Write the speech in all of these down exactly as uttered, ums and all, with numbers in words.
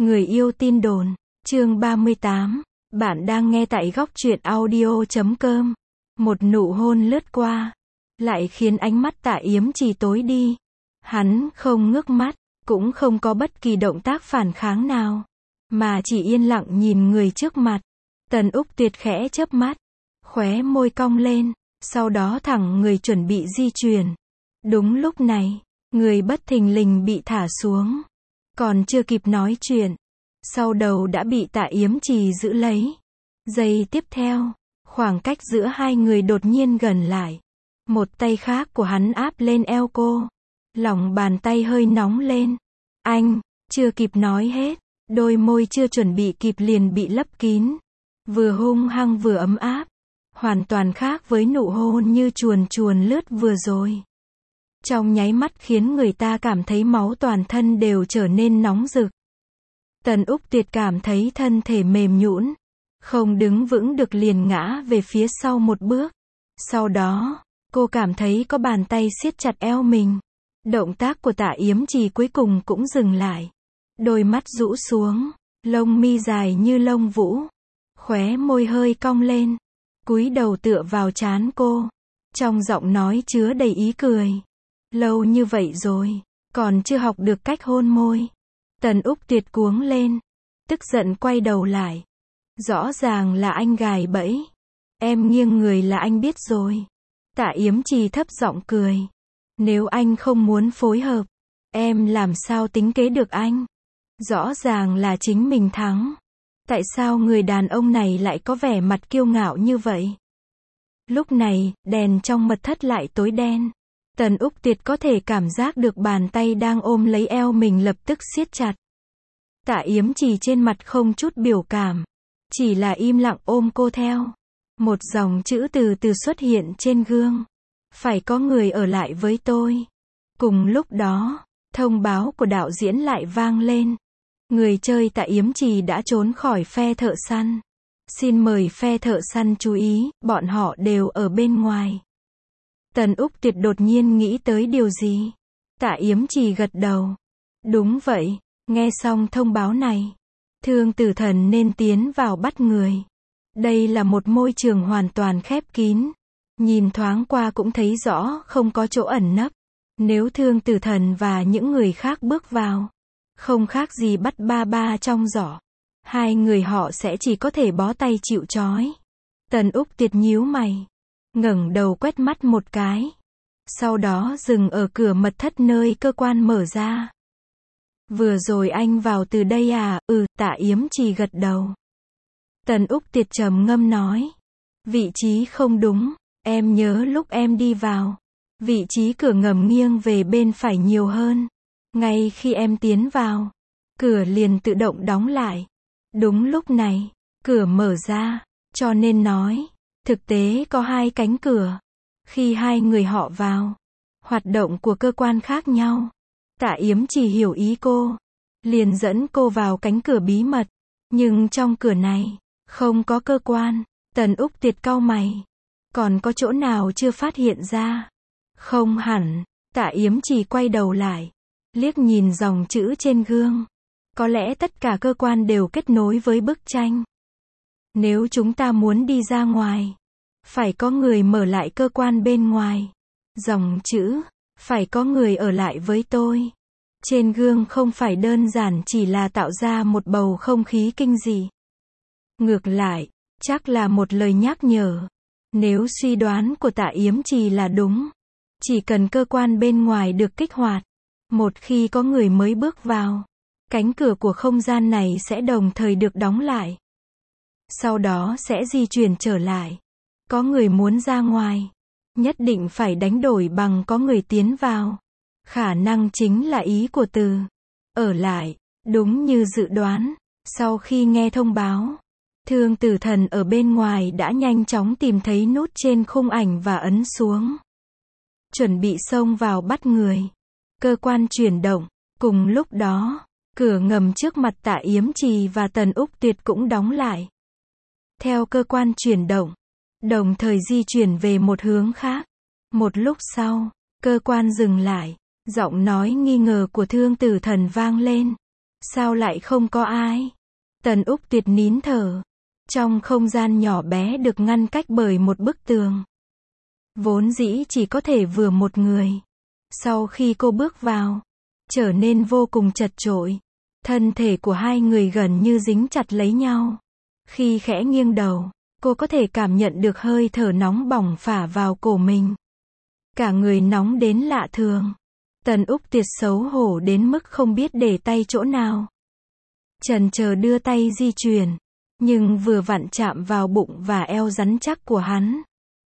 Người yêu tin đồn, chương ba mươi tám. Bạn đang nghe tại góc truyện audio chấm com. Một nụ hôn lướt qua, lại khiến ánh mắt Tạ Yếm Trì tối đi. Hắn không ngước mắt, cũng không có bất kỳ động tác phản kháng nào, mà chỉ yên lặng nhìn người trước mặt. Tần Úc Tuyệt khẽ chớp mắt, khóe môi cong lên, sau đó thẳng người chuẩn bị di chuyển. Đúng lúc này, người bất thình lình bị thả xuống. Còn chưa kịp nói chuyện, sau đầu đã bị Tạ Yếm Trì giữ lấy. Giây tiếp theo, khoảng cách giữa hai người đột nhiên gần lại. Một tay khác của hắn áp lên eo cô. Lòng bàn tay hơi nóng lên. Anh, chưa kịp nói hết, đôi môi chưa chuẩn bị kịp liền bị lấp kín. Vừa hung hăng vừa ấm áp. Hoàn toàn khác với nụ hôn như chuồn chuồn lướt vừa rồi. Trong nháy mắt khiến người ta cảm thấy máu toàn thân đều trở nên nóng rực. Tần Úc Tuyệt cảm thấy thân thể mềm nhũn, không đứng vững được liền ngã về phía sau một bước. Sau đó, cô cảm thấy có bàn tay siết chặt eo mình. Động tác của Tạ Yếm Trì cuối cùng cũng dừng lại. Đôi mắt rũ xuống, lông mi dài như lông vũ, khóe môi hơi cong lên, cúi đầu tựa vào trán cô. Trong giọng nói chứa đầy ý cười. Lâu như vậy rồi, còn chưa học được cách hôn môi. Tần Úc Tuyệt cuống lên, tức giận quay đầu lại. Rõ ràng là anh gài bẫy. Em nghiêng người là anh biết rồi. Tạ Yếm Trì thấp giọng cười. Nếu anh không muốn phối hợp, em làm sao tính kế được anh? Rõ ràng là chính mình thắng. Tại sao người đàn ông này lại có vẻ mặt kiêu ngạo như vậy? Lúc này, đèn trong mật thất lại tối đen. Tần Úc Tuyệt có thể cảm giác được bàn tay đang ôm lấy eo mình lập tức siết chặt. Tạ Yếm Trì trên mặt không chút biểu cảm, chỉ là im lặng ôm cô theo. Một dòng chữ từ từ xuất hiện trên gương. Phải có người ở lại với tôi. Cùng lúc đó, thông báo của đạo diễn lại vang lên. Người chơi Tạ Yếm Trì đã trốn khỏi phe thợ săn. Xin mời phe thợ săn chú ý, bọn họ đều ở bên ngoài. Tần Úc Tuyệt đột nhiên nghĩ tới điều gì. Tạ Yếm Trì gật đầu. Đúng vậy, nghe xong thông báo này, Thương Tử Thần nên tiến vào bắt người. Đây là một môi trường hoàn toàn khép kín. Nhìn thoáng qua cũng thấy rõ không có chỗ ẩn nấp. Nếu Thương Tử Thần và những người khác bước vào, không khác gì bắt ba ba trong giỏ. Hai người họ sẽ chỉ có thể bó tay chịu trói. Tần Úc Tuyệt nhíu mày, ngẩng đầu quét mắt một cái. Sau đó dừng ở cửa mật thất nơi cơ quan mở ra. Vừa rồi anh vào từ đây à? Ừ, Tạ Yếm Trì gật đầu. Tần Úc Tuyệt trầm ngâm nói. Vị trí không đúng, em nhớ lúc em đi vào, vị trí cửa ngầm nghiêng về bên phải nhiều hơn. Ngay khi em tiến vào, cửa liền tự động đóng lại. Đúng lúc này, cửa mở ra, cho nên nói, thực tế có hai cánh cửa. Khi hai người họ vào, hoạt động của cơ quan khác nhau. Tạ Yếm Trì hiểu ý cô, liền dẫn cô vào cánh cửa bí mật. Nhưng trong cửa này, không có cơ quan. Tần Úc Tuyệt cau mày. Còn có chỗ nào chưa phát hiện ra? Không hẳn. Tạ Yếm Trì quay đầu lại, liếc nhìn dòng chữ trên gương. Có lẽ tất cả cơ quan đều kết nối với bức tranh. Nếu chúng ta muốn đi ra ngoài, phải có người mở lại cơ quan bên ngoài. Dòng chữ, phải có người ở lại với tôi. Trên gương không phải đơn giản chỉ là tạo ra một bầu không khí kinh dị. Ngược lại, chắc là một lời nhắc nhở. Nếu suy đoán của Tạ Yếm Trì là đúng, chỉ cần cơ quan bên ngoài được kích hoạt, một khi có người mới bước vào, cánh cửa của không gian này sẽ đồng thời được đóng lại. Sau đó sẽ di chuyển trở lại. Có người muốn ra ngoài, nhất định phải đánh đổi bằng có người tiến vào. Khả năng chính là ý của từ ở lại. Đúng như dự đoán, sau khi nghe thông báo, Thương Tử Thần ở bên ngoài đã nhanh chóng tìm thấy nút trên khung ảnh và ấn xuống. Chuẩn bị xông vào bắt người. Cơ quan chuyển động. Cùng lúc đó, cửa ngầm trước mặt Tạ Yếm Trì và Tần Úc Tuyệt cũng đóng lại. Theo cơ quan chuyển động, đồng thời di chuyển về một hướng khác. Một lúc sau, cơ quan dừng lại. Giọng nói nghi ngờ của Thương Tử Thần vang lên. Sao lại không có ai? Tần Úc Tuyệt nín thở. Trong không gian nhỏ bé được ngăn cách bởi một bức tường. Vốn dĩ chỉ có thể vừa một người. Sau khi cô bước vào, trở nên vô cùng chật chội. Thân thể của hai người gần như dính chặt lấy nhau. Khi khẽ nghiêng đầu, cô có thể cảm nhận được hơi thở nóng bỏng phả vào cổ mình. Cả người nóng đến lạ thường. Tần Úc Tuyệt xấu hổ đến mức không biết để tay chỗ nào. Chần chờ đưa tay di chuyển, nhưng vừa vặn chạm vào bụng và eo rắn chắc của hắn.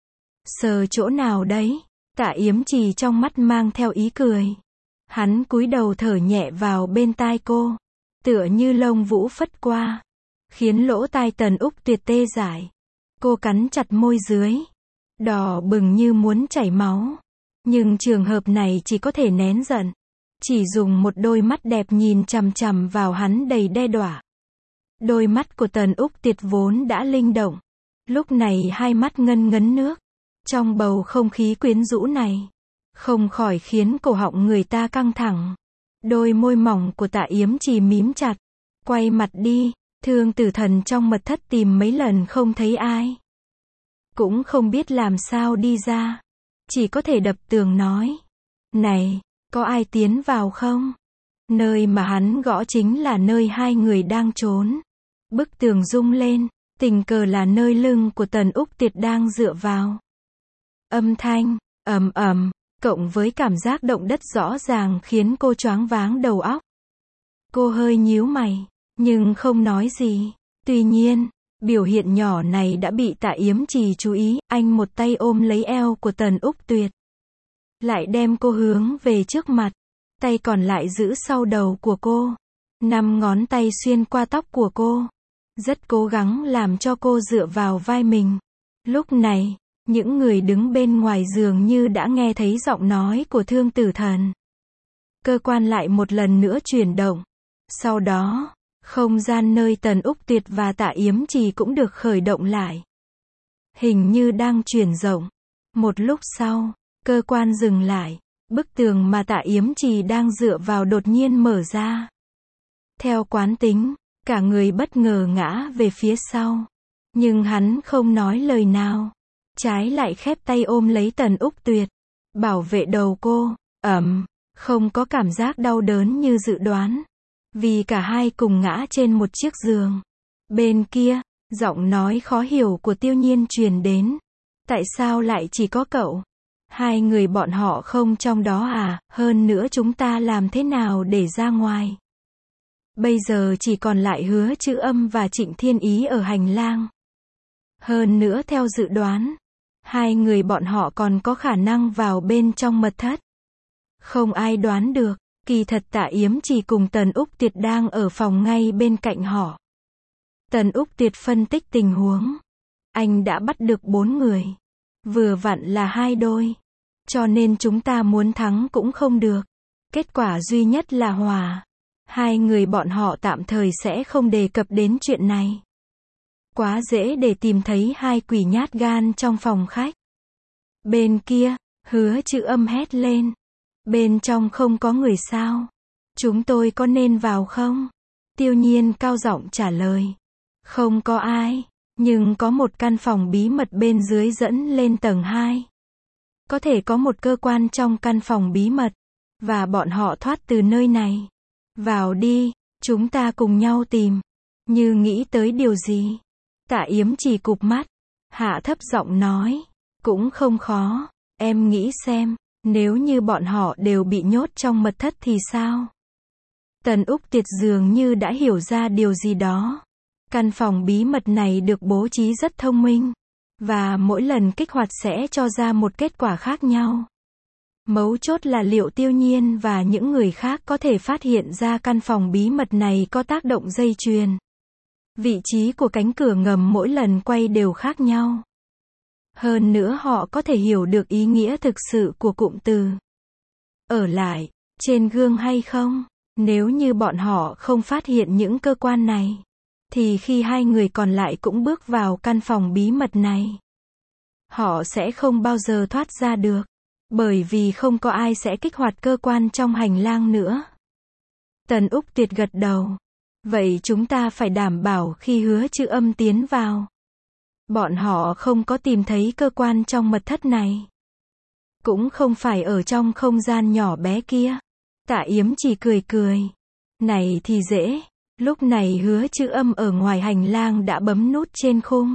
Sờ chỗ nào đấy? Tạ Yếm Trì trong mắt mang theo ý cười. Hắn cúi đầu thở nhẹ vào bên tai cô, tựa như lông vũ phất qua, khiến lỗ tai Tần Úc Tuyệt tê dại. Cô cắn chặt môi dưới, đỏ bừng như muốn chảy máu. Nhưng trường hợp này chỉ có thể nén giận, chỉ dùng một đôi mắt đẹp nhìn chằm chằm vào hắn đầy đe dọa. Đôi mắt của Tần Úc Tuyệt vốn đã linh động, lúc này hai mắt ngân ngấn nước. Trong bầu không khí quyến rũ này, không khỏi khiến cổ họng người ta căng thẳng. Đôi môi mỏng của Tạ Yếm Trì mím chặt, quay mặt đi. Thương Tử Thần trong mật thất tìm mấy lần không thấy ai, cũng không biết làm sao đi ra, chỉ có thể đập tường nói: "Này, có ai tiến vào không?" Nơi mà hắn gõ chính là nơi hai người đang trốn. Bức tường rung lên, tình cờ là nơi lưng của Tần Úc Tuyệt đang dựa vào. Âm thanh ầm ầm cộng với cảm giác động đất rõ ràng khiến cô choáng váng đầu óc. Cô hơi nhíu mày, nhưng không nói gì. Tuy nhiên, biểu hiện nhỏ này đã bị Tạ Yếm Trì chú ý. Anh một tay ôm lấy eo của Tần Úc Tuyệt, lại đem cô hướng về trước mặt, tay còn lại giữ sau đầu của cô. Năm ngón tay xuyên qua tóc của cô, rất cố gắng làm cho cô dựa vào vai mình. Lúc này, những người đứng bên ngoài dường như đã nghe thấy giọng nói của Thương Tử Thần. Cơ quan lại một lần nữa chuyển động. Sau đó, không gian nơi Tần Úc Tuyệt và Tạ Yếm Trì cũng được khởi động lại. Hình như đang chuyển rộng. Một lúc sau, cơ quan dừng lại. Bức tường mà Tạ Yếm Trì đang dựa vào đột nhiên mở ra. Theo quán tính, cả người bất ngờ ngã về phía sau. Nhưng hắn không nói lời nào. Trái lại khép tay ôm lấy Tần Úc Tuyệt, bảo vệ đầu cô. Ẩm, không có cảm giác đau đớn như dự đoán. Vì cả hai cùng ngã trên một chiếc giường. Bên kia, giọng nói khó hiểu của Tiêu Nhiên truyền đến. Tại sao lại chỉ có cậu? Hai người bọn họ không trong đó à? Hơn nữa chúng ta làm thế nào để ra ngoài? Bây giờ chỉ còn lại Hứa Chữ Âm và Trịnh Thiên Ý ở hành lang. Hơn nữa theo dự đoán, hai người bọn họ còn có khả năng vào bên trong mật thất. Không ai đoán được, kỳ thật Tạ Yếm Trì cùng Tần Úc Tuyệt đang ở phòng ngay bên cạnh họ. Tần Úc Tuyệt phân tích tình huống. Anh đã bắt được bốn người. Vừa vặn là hai đôi. Cho nên chúng ta muốn thắng cũng không được. Kết quả duy nhất là hòa. Hai người bọn họ tạm thời sẽ không đề cập đến chuyện này. Quá dễ để tìm thấy hai quỷ nhát gan trong phòng khách. Bên kia, Hứa Chữ Âm hét lên. Bên trong không có người sao? Chúng tôi có nên vào không? Tiêu Nhiên cao giọng trả lời. Không có ai, nhưng có một căn phòng bí mật bên dưới dẫn lên tầng hai. Có thể có một cơ quan trong căn phòng bí mật, và bọn họ thoát từ nơi này. Vào đi, chúng ta cùng nhau tìm. Như nghĩ tới điều gì? Tạ Yếm Trì cụp mắt, hạ thấp giọng nói. Cũng không khó, em nghĩ xem, nếu như bọn họ đều bị nhốt trong mật thất thì sao? Tần Úc Tuyệt dường như đã hiểu ra điều gì đó. Căn phòng bí mật này được bố trí rất thông minh, và mỗi lần kích hoạt sẽ cho ra một kết quả khác nhau. Mấu chốt là liệu Tiêu Nhiên và những người khác có thể phát hiện ra căn phòng bí mật này có tác động dây chuyền. Vị trí của cánh cửa ngầm mỗi lần quay đều khác nhau. Hơn nữa họ có thể hiểu được ý nghĩa thực sự của cụm từ ở lại trên gương hay không. Nếu như bọn họ không phát hiện những cơ quan này, thì khi hai người còn lại cũng bước vào căn phòng bí mật này, họ sẽ không bao giờ thoát ra được. Bởi vì không có ai sẽ kích hoạt cơ quan trong hành lang nữa. Tần Úc Tuyệt gật đầu. Vậy chúng ta phải đảm bảo khi Hứa Chữ Âm tiến vào, bọn họ không có tìm thấy cơ quan trong mật thất này. Cũng không phải ở trong không gian nhỏ bé kia. Tạ Yếm chỉ cười cười. Này thì dễ. Lúc này Hứa Chữ Âm ở ngoài hành lang đã bấm nút trên khung.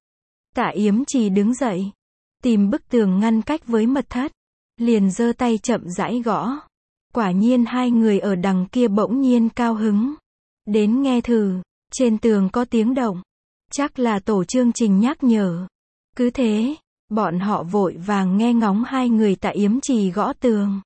Tạ Yếm chỉ đứng dậy, tìm bức tường ngăn cách với mật thất, liền giơ tay chậm rãi gõ. Quả nhiên hai người ở đằng kia bỗng nhiên cao hứng. Đến nghe thử, trên tường có tiếng động. Chắc là tổ chương trình nhắc nhở. Cứ thế, bọn họ vội vàng nghe ngóng hai người Tạ Yếm Trì gõ tường.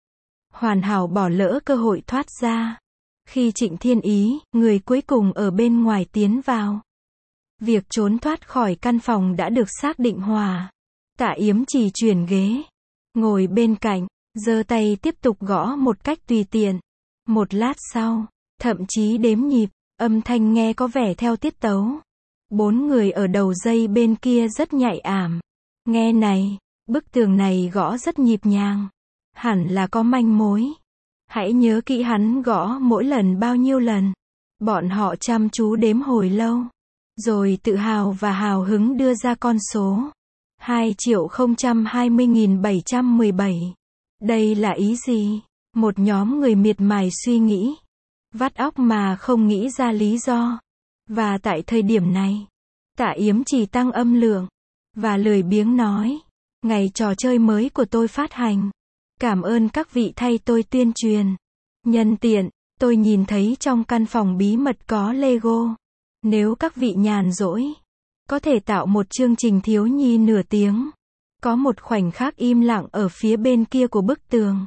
Hoàn hảo bỏ lỡ cơ hội thoát ra. Khi Trịnh Thiên Ý, người cuối cùng ở bên ngoài tiến vào, việc trốn thoát khỏi căn phòng đã được xác định hòa. Tạ Yếm Trì chuyển ghế, ngồi bên cạnh, giơ tay tiếp tục gõ một cách tùy tiện. Một lát sau, thậm chí đếm nhịp, âm thanh nghe có vẻ theo tiết tấu. Bốn người ở đầu dây bên kia rất nhạy ảm. Nghe này, bức tường này gõ rất nhịp nhàng. Hẳn là có manh mối. Hãy nhớ kỹ hắn gõ mỗi lần bao nhiêu lần. Bọn họ chăm chú đếm hồi lâu. Rồi tự hào và hào hứng đưa ra con số. hai triệu không trăm hai mươi nghìn bảy trăm mười bảy. Đây là ý gì? Một nhóm người miệt mài suy nghĩ. Vắt óc mà không nghĩ ra lý do. Và tại thời điểm này, Tạ Yếm chỉ tăng âm lượng. Và lười biếng nói. Ngày trò chơi mới của tôi phát hành. Cảm ơn các vị thay tôi tuyên truyền. Nhân tiện, tôi nhìn thấy trong căn phòng bí mật có Lego. Nếu các vị nhàn rỗi, có thể tạo một chương trình thiếu nhi nửa tiếng. Có một khoảnh khắc im lặng ở phía bên kia của bức tường.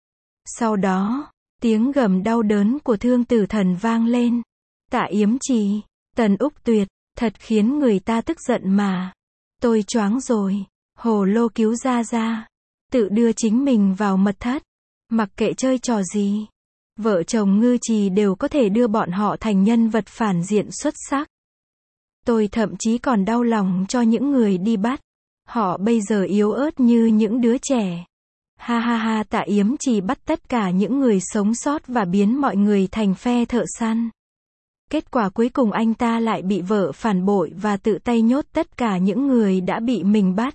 Sau đó, tiếng gầm đau đớn của Thương Tử Thần vang lên. Tạ Yếm Trì, Tần Úc Tuyệt, thật khiến người ta tức giận mà. Tôi choáng rồi. Hồ lô cứu ra ra. Tự đưa chính mình vào mật thất. Mặc kệ chơi trò gì. Vợ chồng Ngư Trì đều có thể đưa bọn họ thành nhân vật phản diện xuất sắc. Tôi thậm chí còn đau lòng cho những người đi bắt. Họ bây giờ yếu ớt như những đứa trẻ. Ha ha ha, Tạ Yếm Trì bắt tất cả những người sống sót và biến mọi người thành phe thợ săn. Kết quả cuối cùng anh ta lại bị vợ phản bội và tự tay nhốt tất cả những người đã bị mình bắt.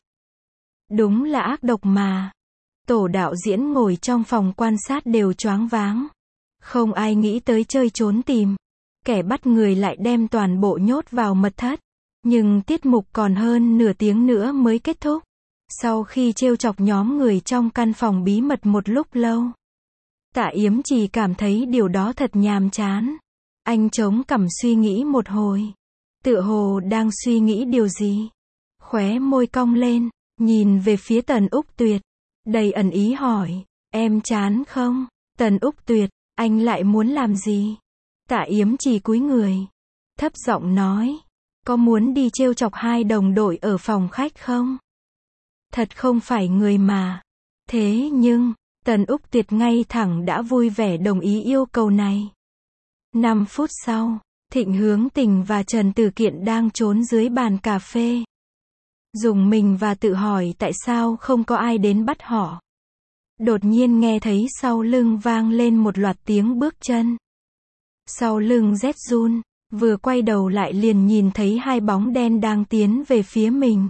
Đúng là ác độc mà. Tổ đạo diễn ngồi trong phòng quan sát đều choáng váng. Không ai nghĩ tới chơi trốn tìm. Kẻ bắt người lại đem toàn bộ nhốt vào mật thất. Nhưng tiết mục còn hơn nửa tiếng nữa mới kết thúc. Sau khi trêu chọc nhóm người trong căn phòng bí mật một lúc lâu, Tạ Yếm Trì cảm thấy điều đó thật nhàm chán. Anh chống cằm suy nghĩ một hồi. Tựa hồ đang suy nghĩ điều gì. Khóe môi cong lên, nhìn về phía Tần Úc Tuyệt. Đầy ẩn ý hỏi, em chán không? Tần Úc Tuyệt, anh lại muốn làm gì? Tạ Yếm Trì cúi người, thấp giọng nói, có muốn đi trêu chọc hai đồng đội ở phòng khách không? Thật không phải người mà. Thế nhưng, Tần Úc Tuyệt ngay thẳng đã vui vẻ đồng ý yêu cầu này. Năm phút sau, Thịnh Hướng Tình và Trần Tử Kiện đang trốn dưới bàn cà phê. Dùng mình và tự hỏi tại sao không có ai đến bắt họ. Đột nhiên nghe thấy sau lưng vang lên một loạt tiếng bước chân. Sau lưng rét run, vừa quay đầu lại liền nhìn thấy hai bóng đen đang tiến về phía mình.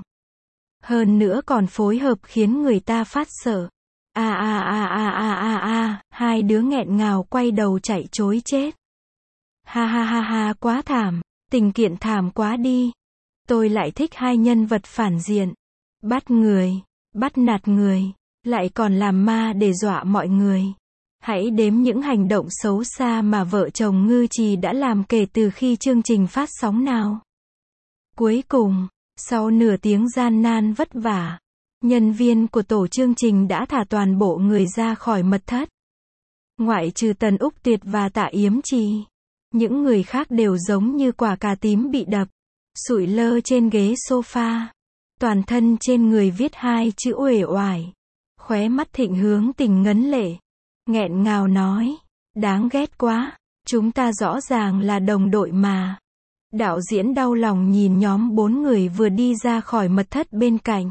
Hơn nữa còn phối hợp khiến người ta phát sợ. A a a a a a a, hai đứa nghẹn ngào quay đầu chạy trối chết. Ha ha ha ha, quá thảm, Tình Kiện thảm quá đi. Tôi lại thích hai nhân vật phản diện. Bắt người, bắt nạt người, lại còn làm ma để dọa mọi người. Hãy đếm những hành động xấu xa mà vợ chồng Ngư Trì đã làm kể từ khi chương trình phát sóng nào. Cuối cùng, sau nửa tiếng gian nan vất vả, nhân viên của tổ chương trình đã thả toàn bộ người ra khỏi mật thất. Ngoại trừ Tần Úc Tuyệt và Tạ Yếm Trì, những người khác đều giống như quả cà tím bị đập, sụi lơ trên ghế sofa. Toàn thân trên người viết hai chữ uể oải. Khóe mắt Thịnh Hướng Tình ngấn lệ, nghẹn ngào nói, đáng ghét quá, chúng ta rõ ràng là đồng đội mà. Đạo diễn đau lòng nhìn nhóm bốn người vừa đi ra khỏi mật thất bên cạnh.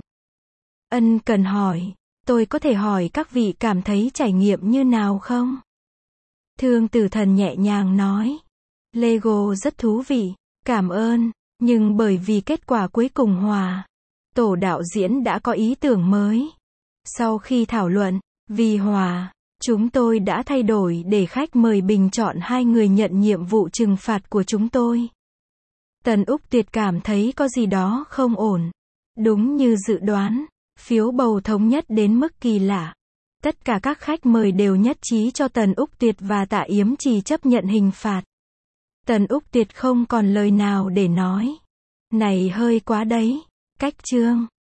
Ân cần hỏi, tôi có thể hỏi các vị cảm thấy trải nghiệm như nào không? Thương Tử Thần nhẹ nhàng nói. Lego rất thú vị, cảm ơn, nhưng bởi vì kết quả cuối cùng hòa, tổ đạo diễn đã có ý tưởng mới. Sau khi thảo luận, vì hòa, chúng tôi đã thay đổi để khách mời bình chọn hai người nhận nhiệm vụ trừng phạt của chúng tôi. Tần Úc Tuyệt cảm thấy có gì đó không ổn. Đúng như dự đoán, phiếu bầu thống nhất đến mức kỳ lạ. Tất cả các khách mời đều nhất trí cho Tần Úc Tuyệt và Tạ Yếm Trì chấp nhận hình phạt. Tần Úc Tuyệt không còn lời nào để nói. Này hơi quá đấy. Cách chương